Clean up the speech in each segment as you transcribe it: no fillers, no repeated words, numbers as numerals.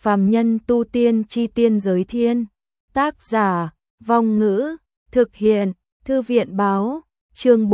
Phàm nhân tu tiên chi tiên giới thiên. Tác giả, Vong Ngữ, thực hiện, Thư viện báo, chương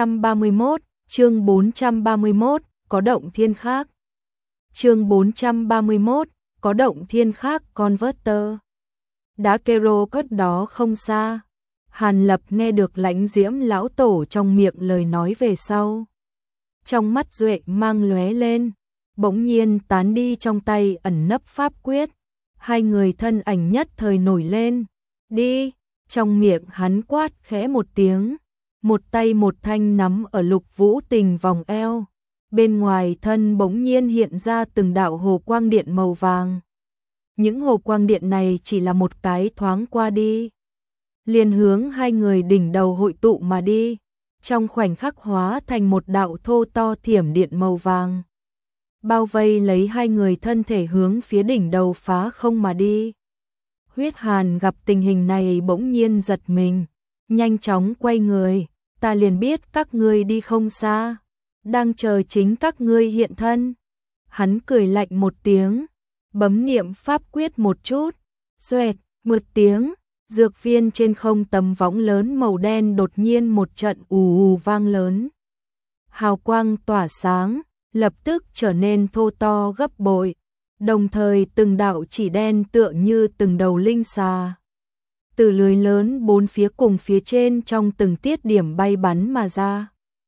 431, có động thiên khác. Chương 431, có động thiên khác Converter. Đá kero cất đó không xa. Hàn Lập nghe được Lãnh Diễm lão tổ trong miệng lời nói về sau. Trong mắt duệ mang lóe lên, bỗng nhiên tán đi, trong tay ẩn nấp pháp quyết. Hai người thân ảnh nhất thời nổi lên. Đi, trong miệng hắn quát khẽ một tiếng. Một tay một thanh nắm ở Lục Vũ Tình vòng eo. Bên ngoài thân bỗng nhiên hiện ra từng đạo hồ quang điện màu vàng. Những hồ quang điện này chỉ là một cái thoáng qua đi, liền hướng hai người đỉnh đầu hội tụ mà đi, trong khoảnh khắc hóa thành một đạo thô to thiểm điện màu vàng, bao vây lấy hai người thân thể hướng phía đỉnh đầu phá không mà đi. Huyết Hàn gặp tình hình này bỗng nhiên giật mình, nhanh chóng quay người, ta liền biết các ngươi đi không xa, đang chờ chính các ngươi hiện thân. Hắn cười lạnh một tiếng, bấm niệm pháp quyết một chút, xoẹt, một tiếng, dược viên trên không tấm võng lớn màu đen đột nhiên một trận ù ù vang lớn. Hào quang tỏa sáng, lập tức trở nên thô to gấp bội, đồng thời từng đạo chỉ đen tựa như từng đầu linh xà. Từ lưới lớn bốn phía cùng phía trên trong từng tiết điểm bay bắn mà ra.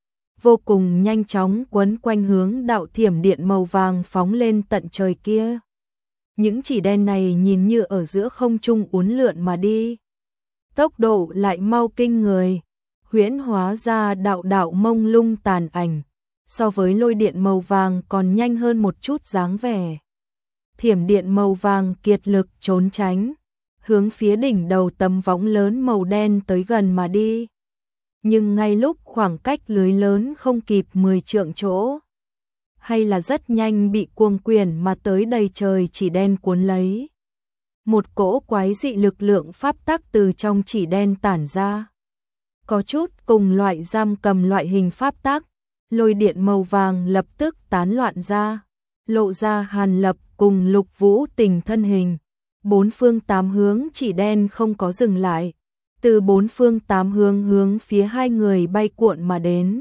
Vô cùng nhanh chóng quấn quanh hướng đạo thiểm điện màu vàng phóng lên tận trời kia. Những chỉ đen này nhìn như ở giữa không trung uốn lượn mà đi. Tốc độ lại mau kinh người, huyễn hóa ra đạo đạo mông lung tàn ảnh, so với lôi điện màu vàng còn nhanh hơn một chút dáng vẻ. Thiểm điện màu vàng kiệt lực trốn tránh, hướng phía đỉnh đầu tấm võng lớn màu đen tới gần mà đi. Nhưng ngay lúc khoảng cách lưới lớn không kịp 10 trượng chỗ, hay là rất nhanh bị cuồng quyền mà tới đầy trời chỉ đen cuốn lấy. Một cỗ quái dị lực lượng pháp tắc từ trong chỉ đen tản ra. Có chút cùng loại giam cầm loại hình pháp tắc, lôi điện màu vàng lập tức tán loạn ra, lộ ra Hàn Lập cùng Lục Vũ Tình thân hình. Bốn phương tám hướng chỉ đen không có dừng lại, từ bốn phương tám hướng hướng phía hai người bay cuộn mà đến.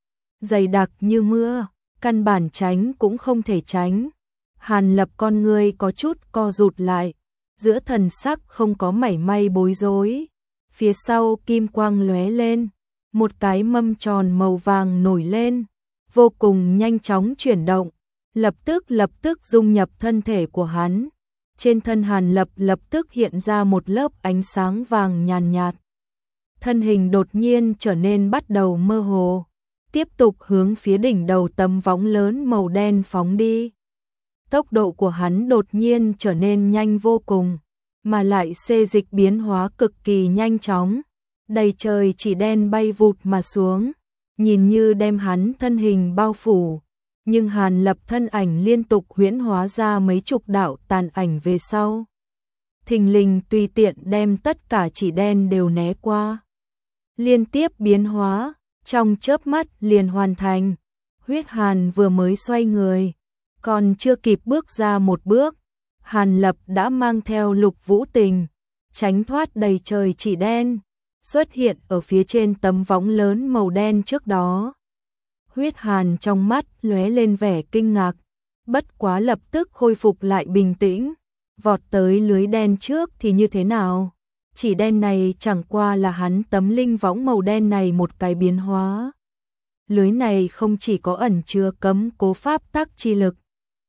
Dày đặc như mưa, căn bản tránh cũng không thể tránh. Hàn Lập con người có chút co rụt lại, giữa thần sắc không có mảy may bối rối. Phía sau kim quang lóe lên, một cái mâm tròn màu vàng nổi lên, vô cùng nhanh chóng chuyển động, lập tức dung nhập thân thể của hắn. Trên thân Hàn Lập lập tức hiện ra một lớp ánh sáng vàng nhàn nhạt. Thân hình đột nhiên trở nên bắt đầu mơ hồ, tiếp tục hướng phía đỉnh đầu tấm võng lớn màu đen phóng đi. Tốc độ của hắn đột nhiên trở nên nhanh vô cùng, mà lại xê dịch biến hóa cực kỳ nhanh chóng. Đầy trời chỉ đen bay vụt mà xuống, nhìn như đem hắn thân hình bao phủ. Nhưng Hàn Lập thân ảnh liên tục huyễn hóa ra mấy chục đạo tàn ảnh về sau. Thình lình tùy tiện đem tất cả chỉ đen đều né qua. Liên tiếp biến hóa, trong chớp mắt liền hoàn thành. Huyết Hàn vừa mới xoay người, còn chưa kịp bước ra một bước, Hàn Lập đã mang theo Lục Vũ Tình, tránh thoát đầy trời chỉ đen, xuất hiện ở phía trên tấm võng lớn màu đen trước đó. Huyết Hàn trong mắt lóe lên vẻ kinh ngạc, bất quá lập tức khôi phục lại bình tĩnh, vọt tới lưới đen trước thì như thế nào? Chỉ đen này chẳng qua là hắn tấm linh võng màu đen này một cái biến hóa. Lưới này không chỉ có ẩn chứa cấm cố pháp tắc chi lực,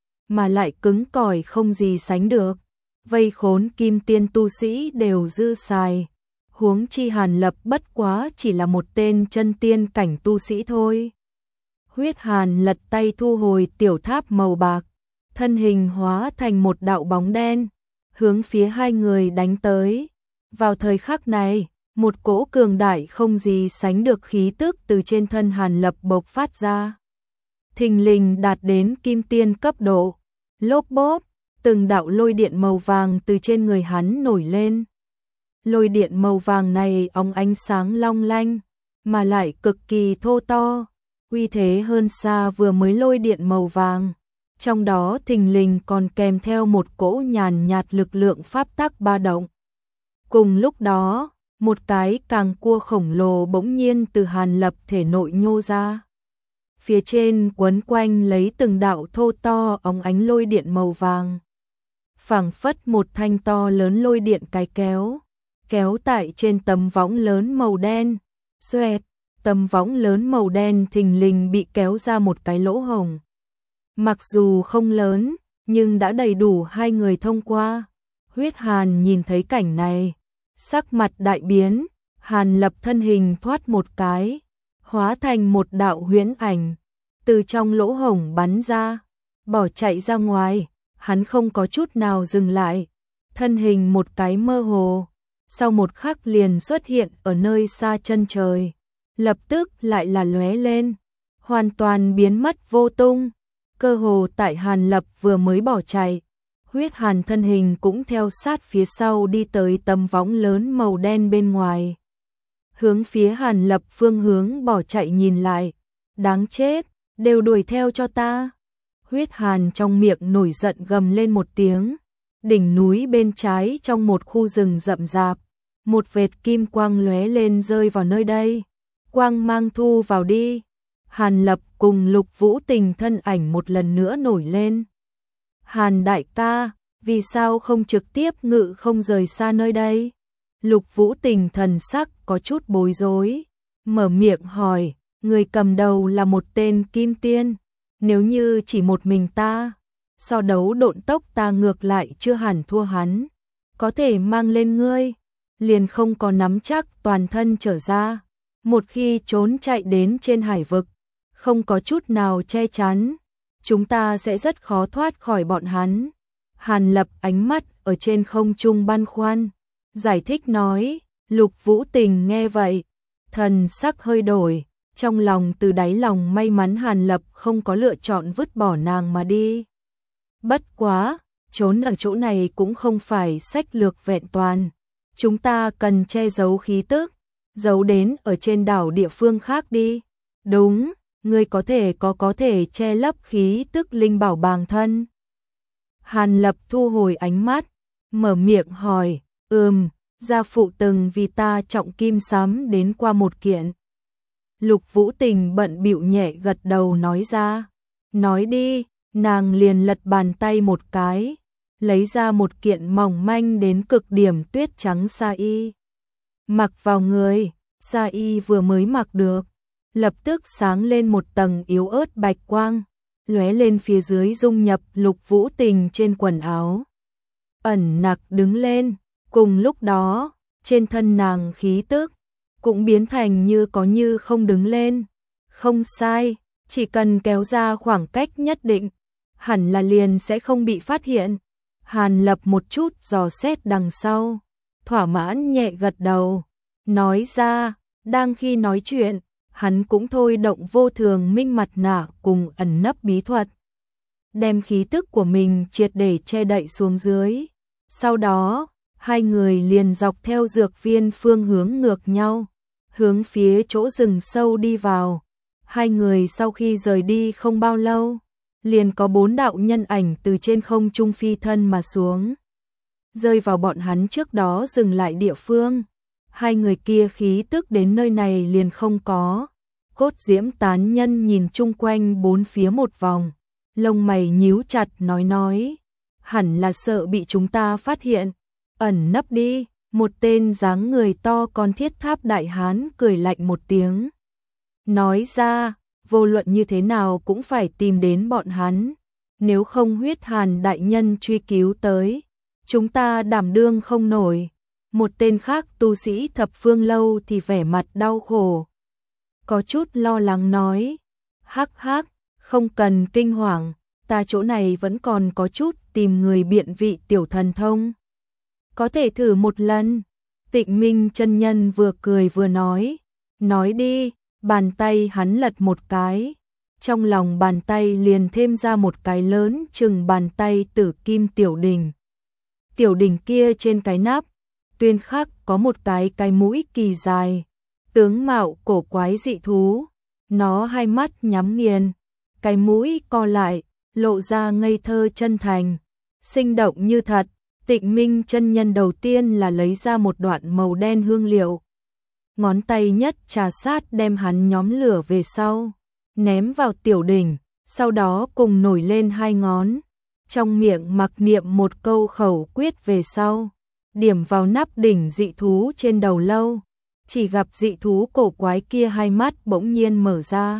mà lại cứng cỏi không gì sánh được, vây khốn kim tiên tu sĩ đều dư xài. Huống chi Hàn Lập bất quá chỉ là một tên chân tiên cảnh tu sĩ thôi. Huyết Hàn lật tay thu hồi tiểu tháp màu bạc, thân hình hóa thành một đạo bóng đen, hướng phía hai người đánh tới. Vào thời khắc này, một cỗ cường đại không gì sánh được khí tức từ trên thân Hàn Lập bộc phát ra. Thình lình đạt đến kim tiên cấp độ, lốp bốp, từng đạo lôi điện màu vàng từ trên người hắn nổi lên. Lôi điện màu vàng này óng ánh sáng long lanh, mà lại cực kỳ thô to. Uy thế hơn xa vừa mới lôi điện màu vàng, trong đó thình lình còn kèm theo một cỗ nhàn nhạt lực lượng pháp tắc ba động. Cùng lúc đó, một cái càng cua khổng lồ bỗng nhiên từ Hàn Lập thể nội nhô ra. Phía trên quấn quanh lấy từng đạo thô to óng ánh lôi điện màu vàng. Phảng phất một thanh to lớn lôi điện cái kéo tại trên tấm võng lớn màu đen. Xoẹt, tấm võng lớn màu đen thình lình bị kéo ra một cái lỗ hổng. Mặc dù không lớn, nhưng đã đầy đủ hai người thông qua. Huyết Hàn nhìn thấy cảnh này, sắc mặt đại biến, Hàn Lập thân hình thoát một cái, hóa thành một đạo huyễn ảnh, từ trong lỗ hổng bắn ra, bỏ chạy ra ngoài, hắn không có chút nào dừng lại, thân hình một cái mơ hồ, sau một khắc liền xuất hiện ở nơi xa chân trời, lập tức lại là lóe lên, hoàn toàn biến mất vô tung, cơ hồ tại Hàn Lập vừa mới bỏ chạy. Huyết Hàn thân hình cũng theo sát phía sau đi tới tấm võng lớn màu đen bên ngoài. Hướng phía Hàn Lập phương hướng bỏ chạy nhìn lại. Đáng chết, đều đuổi theo cho ta. Huyết Hàn trong miệng nổi giận gầm lên một tiếng. Đỉnh núi bên trái trong một khu rừng rậm rạp. Một vệt kim quang lóe lên rơi vào nơi đây. Quang mang thu vào đi. Hàn Lập cùng Lục Vũ Tình thân ảnh một lần nữa nổi lên. Hàn đại ca, vì sao không trực tiếp ngự không rời xa nơi đây? Lục Vũ Tình thần sắc có chút bối rối, mở miệng hỏi, người cầm đầu là một tên kim tiên, nếu như chỉ một mình ta, so đấu độn tốc ta ngược lại chưa hẳn thua hắn, có thể mang lên ngươi, liền không có nắm chắc toàn thân trở ra, một khi trốn chạy đến trên hải vực, không có chút nào che chắn. Chúng ta sẽ rất khó thoát khỏi bọn hắn. Hàn Lập ánh mắt ở trên không trung băn khoăn, giải thích nói, Lục Vũ Tình nghe vậy, thần sắc hơi đổi, trong lòng từ đáy lòng may mắn Hàn Lập không có lựa chọn vứt bỏ nàng mà đi. Bất quá, trốn ở chỗ này cũng không phải sách lược vẹn toàn, chúng ta cần che giấu khí tức, giấu đến ở trên đảo địa phương khác đi. Đúng. Ngươi có thể che lấp khí tức linh bảo bàng thân. Hàn Lập thu hồi ánh mắt, mở miệng hỏi, gia phụ từng vì ta trọng kim sắm đến qua một kiện. Lục Vũ Tình bận bịu nhẹ gật đầu nói ra, nói đi, nàng liền lật bàn tay một cái, lấy ra một kiện mỏng manh đến cực điểm tuyết trắng sa y. Mặc vào người, sa y vừa mới mặc được. Lập tức sáng lên một tầng yếu ớt bạch quang, lóe lên phía dưới dung nhập Lục Vũ Tình trên quần áo. Ẩn nặc đứng lên, cùng lúc đó, trên thân nàng khí tức, cũng biến thành như có như không đứng lên. Không sai, chỉ cần kéo ra khoảng cách nhất định, hẳn là liền sẽ không bị phát hiện. Hàn Lập một chút dò xét đằng sau, thỏa mãn nhẹ gật đầu, nói ra, đang khi nói chuyện, hắn cũng thôi động vô thường minh mặt nạ cùng ẩn nấp bí thuật, đem khí tức của mình triệt để che đậy xuống dưới. Sau đó, hai người liền dọc theo dược viên phương hướng ngược nhau, hướng phía chỗ rừng sâu đi vào. Hai người sau khi rời đi không bao lâu, liền có 4 đạo nhân ảnh từ trên không trung phi thân mà xuống, rơi vào bọn hắn trước đó dừng lại địa phương. Hai người kia khí tức đến nơi này liền không có. Cốt Diễm tán nhân nhìn chung quanh bốn phía một vòng, lông mày nhíu chặt nói, hẳn là sợ bị chúng ta phát hiện, ẩn nấp đi. Một tên dáng người to con thiết tháp đại hán cười lạnh một tiếng, nói ra, vô luận như thế nào cũng phải tìm đến bọn hắn, nếu không Huyết Hàn đại nhân truy cứu tới, chúng ta đảm đương không nổi. Một tên khác tu sĩ Thập Phương Lâu thì vẻ mặt đau khổ, có chút lo lắng nói, hắc hắc, không cần kinh hoàng, ta chỗ này vẫn còn có chút tìm người biện vị tiểu thần thông, có thể thử một lần. Tịnh Minh chân nhân vừa cười vừa nói đi. Bàn tay hắn lật một cái, trong lòng bàn tay liền thêm ra một cái lớn chừng bàn tay tử kim tiểu đỉnh. Tiểu đỉnh kia trên cái nắp tuyên khắc có một cái mũi kỳ dài, tướng mạo cổ quái dị thú, nó hai mắt nhắm nghiền, cái mũi co lại, lộ ra ngây thơ chân thành, sinh động như thật. Tịnh Minh chân nhân đầu tiên là lấy ra một đoạn màu đen hương liệu. Ngón tay nhất trà sát đem hắn nhóm lửa về sau, ném vào tiểu đỉnh, sau đó cùng nổi lên hai ngón. Trong miệng mặc niệm một câu khẩu quyết về sau, điểm vào nắp đỉnh dị thú trên đầu lâu. Chỉ gặp dị thú cổ quái kia hai mắt bỗng nhiên mở ra,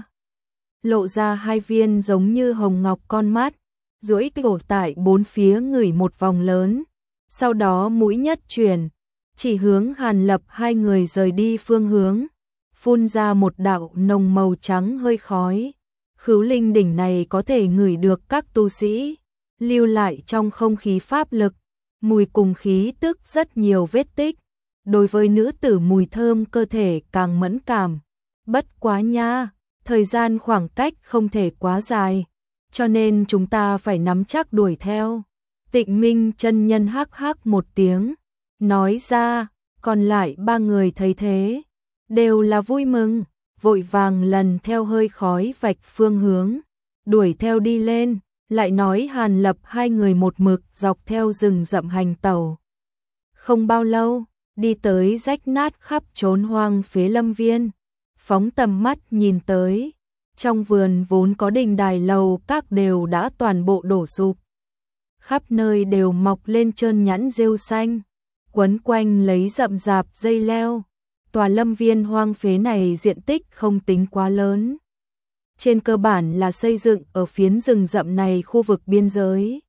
lộ ra hai viên giống như hồng ngọc con mắt, duỗi cổ tại bốn phía ngửi một vòng lớn, sau đó mũi nhất chuyển, chỉ hướng Hàn Lập hai người rời đi phương hướng, phun ra một đạo nồng màu trắng hơi khói. Khứu linh đỉnh này có thể ngửi được các tu sĩ lưu lại trong không khí pháp lực, mùi cùng khí tức rất nhiều vết tích. Đối với nữ tử mùi thơm cơ thể càng mẫn cảm. Bất quá nha, thời gian khoảng cách không thể quá dài, cho nên chúng ta phải nắm chắc đuổi theo. Tịnh Minh chân nhân hắc hắc một tiếng, nói ra, còn lại ba người thấy thế, đều là vui mừng, vội vàng lần theo hơi khói vạch phương hướng, đuổi theo đi lên, lại nói Hàn Lập hai người một mực dọc theo rừng rậm hành tẩu. Không bao lâu, đi tới rách nát khắp trốn hoang phế lâm viên, phóng tầm mắt nhìn tới, trong vườn vốn có đình đài lầu các đều đã toàn bộ đổ sụp. Khắp nơi đều mọc lên trơn nhẵn rêu xanh, quấn quanh lấy rậm rạp dây leo. Tòa lâm viên hoang phế này diện tích không tính quá lớn. Trên cơ bản là xây dựng ở phiến rừng rậm này khu vực biên giới.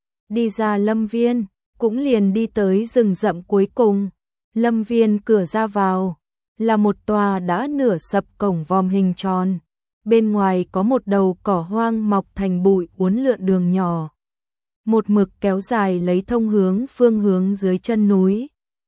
Đi ra lâm viên, cũng liền đi tới rừng rậm cuối cùng. Lâm viên cửa ra vào, là một tòa đã nửa sập cổng vòm hình tròn. Bên ngoài có một đầu cỏ hoang mọc thành bụi uốn lượn đường nhỏ. Một mực kéo dài lấy thông hướng phương hướng dưới chân núi.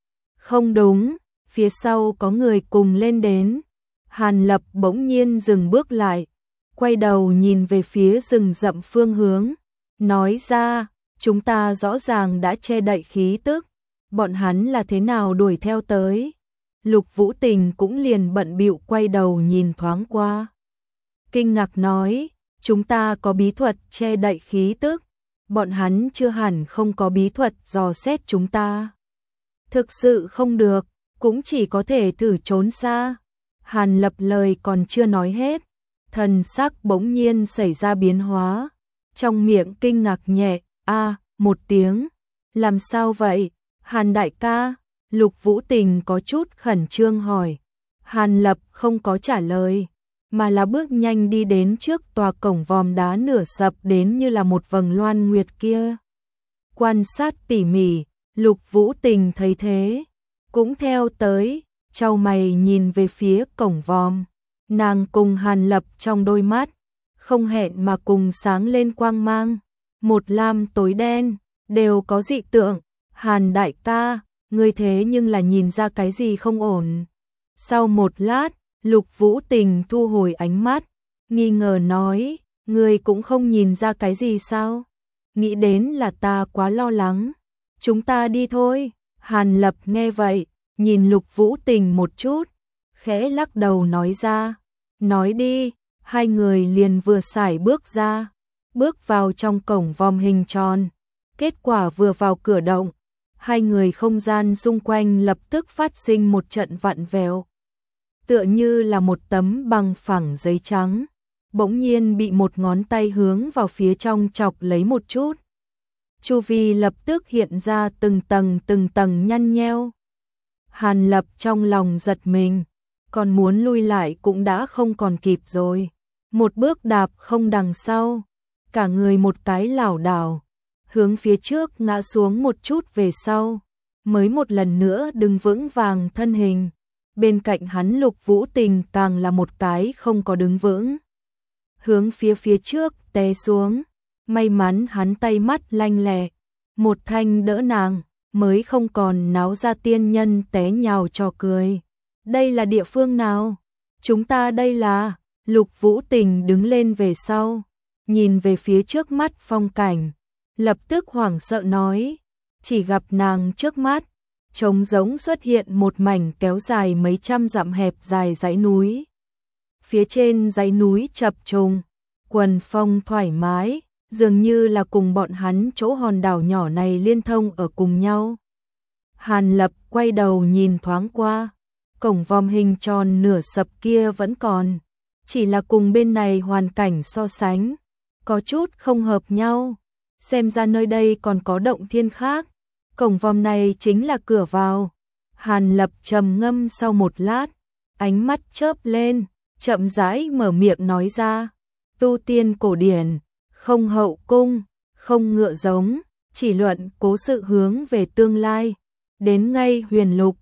Không đúng, phía sau có người cùng lên đến. Hàn Lập bỗng nhiên dừng bước lại, quay đầu nhìn về phía rừng rậm phương hướng, nói ra, chúng ta rõ ràng đã che đậy khí tức, bọn hắn là thế nào đuổi theo tới. Lục Vũ Tình cũng liền bận bịu quay đầu nhìn thoáng qua. Kinh ngạc nói, chúng ta có bí thuật che đậy khí tức, bọn hắn chưa hẳn không có bí thuật dò xét chúng ta. Thực sự không được, cũng chỉ có thể thử trốn xa. Hàn Lập lời còn chưa nói hết, thần sắc bỗng nhiên xảy ra biến hóa, trong miệng kinh ngạc nhẹ, một tiếng. Làm sao vậy, Hàn đại ca? Lục Vũ Tình có chút khẩn trương hỏi. Hàn Lập không có trả lời, mà là bước nhanh đi đến trước tòa cổng vòm đá nửa sập đến như là một vầng loan nguyệt kia. Quan sát tỉ mỉ, Lục Vũ Tình thấy thế, cũng theo tới, chau mày nhìn về phía cổng vòm. Nàng cùng Hàn Lập trong đôi mắt, không hẹn mà cùng sáng lên quang mang, một lam tối đen, đều có dị tượng. Hàn đại ca, ngươi thế nhưng là nhìn ra cái gì không ổn. Sau một lát, Lục Vũ Tình thu hồi ánh mắt, nghi ngờ nói, ngươi cũng không nhìn ra cái gì sao? Nghĩ đến là ta quá lo lắng. Chúng ta đi thôi. Hàn Lập nghe vậy, nhìn Lục Vũ Tình một chút, khẽ lắc đầu nói ra, nói đi. Hai người liền vừa sải bước ra, bước vào trong cổng vòm hình tròn. Kết quả vừa vào cửa động, hai người không gian xung quanh lập tức phát sinh một trận vặn vẹo, tựa như là một tấm bằng phẳng giấy trắng, bỗng nhiên bị một ngón tay hướng vào phía trong chọc lấy một chút. Chu vi lập tức hiện ra từng tầng nhăn nheo. Hàn Lập trong lòng giật mình, còn muốn lui lại cũng đã không còn kịp rồi. Một bước đạp không đằng sau, cả người một cái lảo đảo, hướng phía trước ngã xuống một chút về sau, mới một lần nữa đứng vững vàng thân hình. Bên cạnh hắn Lục Vũ Tình càng là một cái không có đứng vững, hướng phía trước té xuống. May mắn hắn tay mắt lanh lẹ, một thanh đỡ nàng, mới không còn náo ra tiên nhân té nhào trò cười. Đây là địa phương nào? Chúng ta đây là... Lục Vũ Tình đứng lên về sau, nhìn về phía trước mắt phong cảnh, lập tức hoảng sợ nói, chỉ gặp nàng trước mắt, trống rỗng xuất hiện một mảnh kéo dài mấy trăm dặm hẹp dài dãy núi. Phía trên dãy núi chập trùng, quần phong thoải mái, dường như là cùng bọn hắn chỗ hòn đảo nhỏ này liên thông ở cùng nhau. Hàn Lập quay đầu nhìn thoáng qua, cổng vòm hình tròn nửa sập kia vẫn còn, chỉ là cùng bên này hoàn cảnh so sánh, có chút không hợp nhau, xem ra nơi đây còn có động thiên khác, cổng vòm này chính là cửa vào. Hàn Lập trầm ngâm sau một lát, ánh mắt chớp lên, chậm rãi mở miệng nói ra, tu tiên cổ điển, không hậu cung, không ngựa giống, chỉ luận cố sự hướng về tương lai, đến ngay huyền lục,